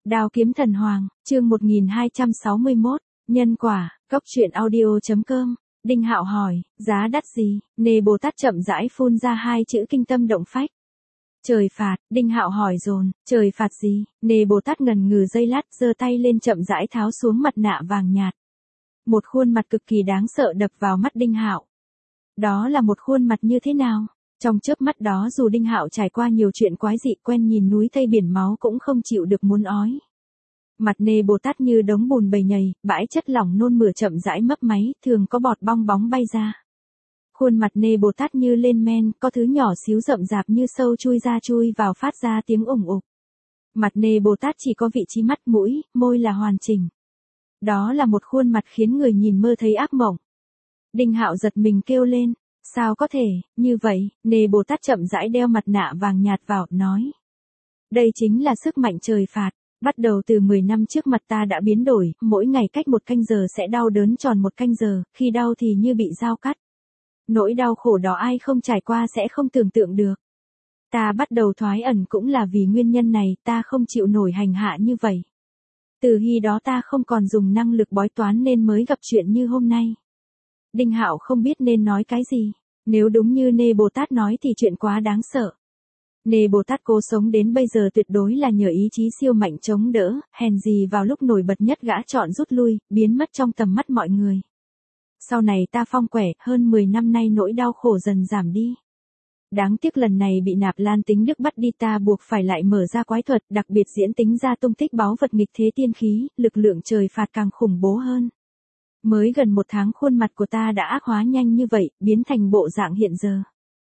Đao kiếm thần hoàng, chương 1261, nhân quả, cốc truyện audio.com. Đinh Hạo hỏi, giá đắt gì? Nê Bồ Tát chậm rãi phun ra hai chữ kinh tâm động phách. Trời phạt, Đinh Hạo hỏi dồn, trời phạt gì? Nê Bồ Tát ngần ngừ giây lát, giơ tay lên chậm rãi tháo xuống mặt nạ vàng nhạt. Một khuôn mặt cực kỳ đáng sợ đập vào mắt Đinh Hạo. Đó là một khuôn mặt như thế nào? Trong chớp mắt đó dù Đinh Hạo trải qua nhiều chuyện quái dị quen nhìn núi thây biển máu cũng không chịu được muốn ói. Mặt Nê Bồ Tát như đống bùn bầy nhầy, bãi chất lỏng nôn mửa chậm rãi mấp máy, thường có bọt bong bóng bay ra. Khuôn mặt Nê Bồ Tát như lên men, có thứ nhỏ xíu rậm rạp như sâu chui ra chui vào phát ra tiếng ủng ục. Mặt Nê Bồ Tát chỉ có vị trí mắt mũi, môi là hoàn chỉnh. Đó là một khuôn mặt khiến người nhìn mơ thấy ác mộng. Đinh Hạo giật mình kêu lên. Sao có thể, như vậy, Nê Bồ Tát chậm rãi đeo mặt nạ vàng nhạt vào, nói. Đây chính là sức mạnh trời phạt, bắt đầu từ 10 năm trước mặt ta đã biến đổi, mỗi ngày cách 1 canh giờ sẽ đau đớn tròn 1 canh giờ, khi đau thì như bị dao cắt. Nỗi đau khổ đó ai không trải qua sẽ không tưởng tượng được. Ta bắt đầu thoái ẩn cũng là vì nguyên nhân này, ta không chịu nổi hành hạ như vậy. Từ khi đó ta không còn dùng năng lực bói toán nên mới gặp chuyện như hôm nay. Đinh Hạo không biết nên nói cái gì. Nếu đúng như Nê Bồ Tát nói thì chuyện quá đáng sợ. Nê Bồ Tát cố sống đến bây giờ tuyệt đối là nhờ ý chí siêu mạnh chống đỡ, hèn gì vào lúc nổi bật nhất gã chọn rút lui, biến mất trong tầm mắt mọi người. Sau này ta phong quẻ, hơn 10 năm nay nỗi đau khổ dần giảm đi. Đáng tiếc lần này bị Nạp Lan Tính Đức bắt đi ta buộc phải lại mở ra quái thuật, đặc biệt diễn tính ra tung tích báu vật nghịch thế tiên khí, lực lượng trời phạt càng khủng bố hơn. Mới gần 1 tháng khuôn mặt của ta đã ác hóa nhanh như vậy, biến thành bộ dạng hiện giờ.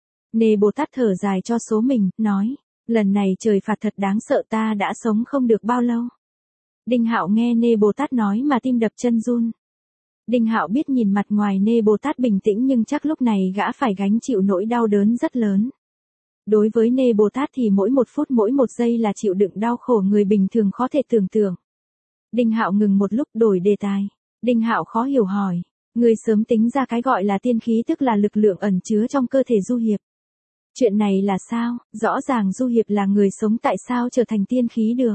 Nê Bồ Tát thở dài cho số mình, nói, lần này trời phạt thật đáng sợ ta đã sống không được bao lâu. Đinh Hạo nghe Nê Bồ Tát nói mà tim đập chân run. Đinh Hạo biết nhìn mặt ngoài Nê Bồ Tát bình tĩnh nhưng chắc lúc này gã phải gánh chịu nỗi đau đớn rất lớn. Đối với Nê Bồ Tát thì mỗi 1 phút mỗi 1 giây là chịu đựng đau khổ người bình thường khó thể tưởng tượng. Đinh Hạo ngừng một lúc đổi đề tài. Đinh Hạo khó hiểu hỏi, người sớm tính ra cái gọi là tiên khí tức là lực lượng ẩn chứa trong cơ thể Du Hiệp. Chuyện này là sao, rõ ràng Du Hiệp là người sống tại sao trở thành tiên khí được.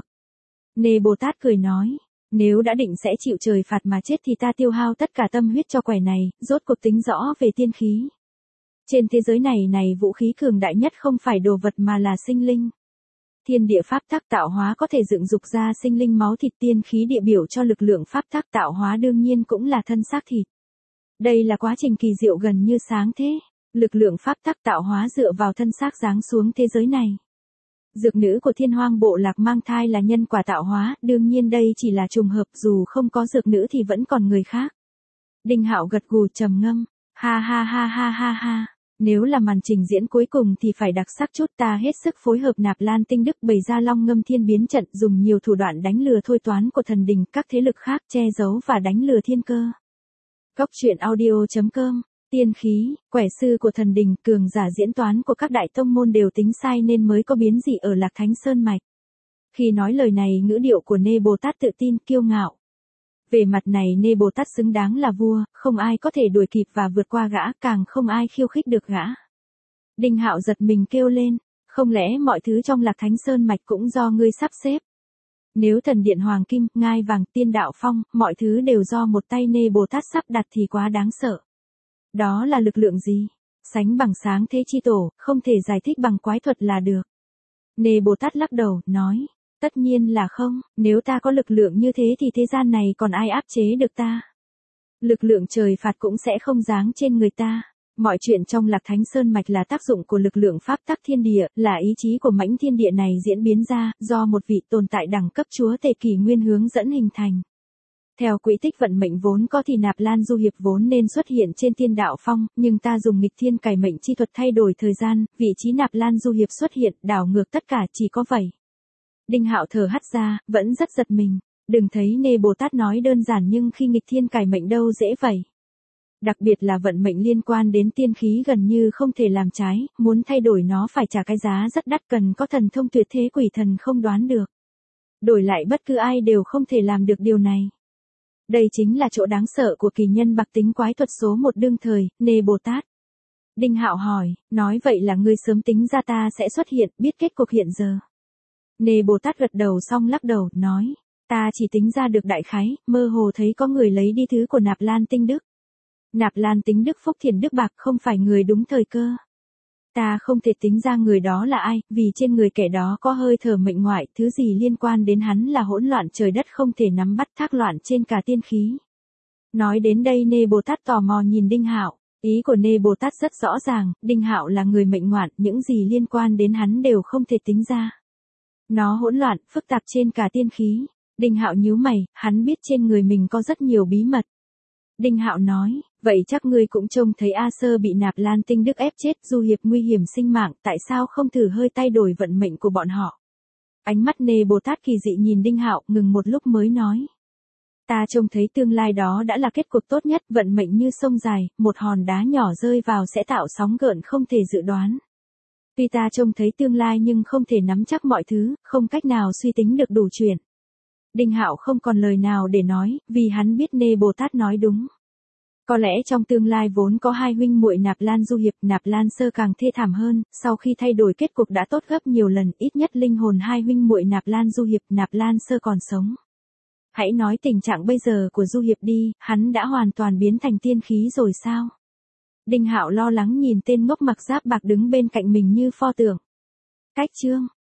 Nê Bồ Tát cười nói, nếu đã định sẽ chịu trời phạt mà chết thì ta tiêu hao tất cả tâm huyết cho quẻ này, rốt cuộc tính rõ về tiên khí. Trên thế giới này vũ khí cường đại nhất không phải đồ vật mà là sinh linh. Thiên địa pháp tắc tạo hóa có thể dựng dục ra sinh linh máu thịt tiên khí địa biểu cho lực lượng pháp tắc tạo hóa đương nhiên cũng là thân xác thịt. Đây là quá trình kỳ diệu gần như sáng thế. Lực lượng pháp tắc tạo hóa dựa vào thân xác giáng xuống thế giới này. Dược nữ của Thiên Hoang bộ lạc mang thai là nhân quả tạo hóa, đương nhiên đây chỉ là trùng hợp dù không có dược nữ thì vẫn còn người khác. Đinh Hạo gật gù trầm ngâm, ha ha ha ha ha ha. Nếu là màn trình diễn cuối cùng thì phải đặc sắc chút ta hết sức phối hợp Nạp Lan Tinh Đức bày ra Long Ngâm Thiên biến trận dùng nhiều thủ đoạn đánh lừa thôi toán của thần đình các thế lực khác che giấu và đánh lừa thiên cơ. Cốc truyện audio.com, tiên khí, quẻ sư của thần đình cường giả diễn toán của các đại tông môn đều tính sai nên mới có biến dị ở Lạc Thánh Sơn Mạch. Khi nói lời này ngữ điệu của Nê Bồ Tát tự tin kiêu ngạo. Về mặt này Nê Bồ Tát xứng đáng là vua, không ai có thể đuổi kịp và vượt qua gã, càng không ai khiêu khích được gã. Đinh Hạo giật mình kêu lên, không lẽ mọi thứ trong Lạc Thánh Sơn Mạch cũng do ngươi sắp xếp? Nếu thần điện hoàng kim, ngai vàng, tiên đạo phong, mọi thứ đều do một tay Nê Bồ Tát sắp đặt thì quá đáng sợ. Đó là lực lượng gì? Sánh bằng sáng thế chi tổ, không thể giải thích bằng quái thuật là được. Nê Bồ Tát lắc đầu, nói. Tất nhiên là không, nếu ta có lực lượng như thế thì thế gian này còn ai áp chế được ta. Lực lượng trời phạt cũng sẽ không giáng trên người ta. Mọi chuyện trong Lạc Thánh Sơn Mạch là tác dụng của lực lượng pháp tắc thiên địa, là ý chí của mãnh thiên địa này diễn biến ra, do một vị tồn tại đẳng cấp chúa tể kỷ nguyên hướng dẫn hình thành. Theo quỹ tích vận mệnh vốn có thì Nạp Lan Du Hiệp vốn nên xuất hiện trên tiên đạo phong, nhưng ta dùng nghịch thiên cải mệnh chi thuật thay đổi thời gian, vị trí Nạp Lan Du Hiệp xuất hiện, đảo ngược tất cả chỉ có vậy. Đinh Hạo thở hắt ra, vẫn rất giật mình. Đừng thấy Nê Bồ Tát nói đơn giản nhưng khi nghịch thiên cải mệnh đâu dễ vậy. Đặc biệt là vận mệnh liên quan đến tiên khí gần như không thể làm trái, muốn thay đổi nó phải trả cái giá rất đắt cần có thần thông tuyệt thế quỷ thần không đoán được. Đổi lại bất cứ ai đều không thể làm được điều này. Đây chính là chỗ đáng sợ của kỳ nhân bạc tính quái thuật số 1 đương thời, Nê Bồ Tát. Đinh Hạo hỏi, nói vậy là ngươi sớm tính ra ta sẽ xuất hiện, biết kết cục hiện giờ. Nê Bồ Tát gật đầu xong lắc đầu, nói, ta chỉ tính ra được đại khái, mơ hồ thấy có người lấy đi thứ của Nạp Lan Tinh Đức. Nạp Lan Tính Đức Phúc Thiền Đức Bạc không phải người đúng thời cơ. Ta không thể tính ra người đó là ai, vì trên người kẻ đó có hơi thở mệnh ngoại, thứ gì liên quan đến hắn là hỗn loạn trời đất không thể nắm bắt, thác loạn trên cả tiên khí. Nói đến đây Nê Bồ Tát tò mò nhìn Đinh Hạo, ý của Nê Bồ Tát rất rõ ràng, Đinh Hạo là người mệnh ngoạn, những gì liên quan đến hắn đều không thể tính ra. Nó hỗn loạn, phức tạp trên cả tiên khí. Đinh Hạo nhíu mày, hắn biết trên người mình có rất nhiều bí mật. Đinh Hạo nói, vậy chắc ngươi cũng trông thấy A Sơ bị Nạp Lan Tinh Đức ép chết, du hiệp nguy hiểm sinh mạng, tại sao không thử hơi thay đổi vận mệnh của bọn họ? Ánh mắt Nê Bồ Tát kỳ dị nhìn Đinh Hạo, ngừng một lúc mới nói. Ta trông thấy tương lai đó đã là kết cục tốt nhất, vận mệnh như sông dài, một hòn đá nhỏ rơi vào sẽ tạo sóng gợn không thể dự đoán. Tuy ta trông thấy tương lai nhưng không thể nắm chắc mọi thứ, không cách nào suy tính được đủ chuyện. Đinh Hạo không còn lời nào để nói, vì hắn biết Nê Bồ Tát nói đúng. Có lẽ trong tương lai vốn có hai huynh muội Nạp Lan Du Hiệp, Nạp Lan Sơ càng thê thảm hơn, sau khi thay đổi kết cục đã tốt gấp nhiều lần, ít nhất linh hồn hai huynh muội Nạp Lan Du Hiệp, Nạp Lan Sơ còn sống. Hãy nói tình trạng bây giờ của Du Hiệp đi, hắn đã hoàn toàn biến thành tiên khí rồi sao? Đinh Hạo lo lắng nhìn tên ngốc mặc giáp bạc đứng bên cạnh mình như pho tượng. Cách chương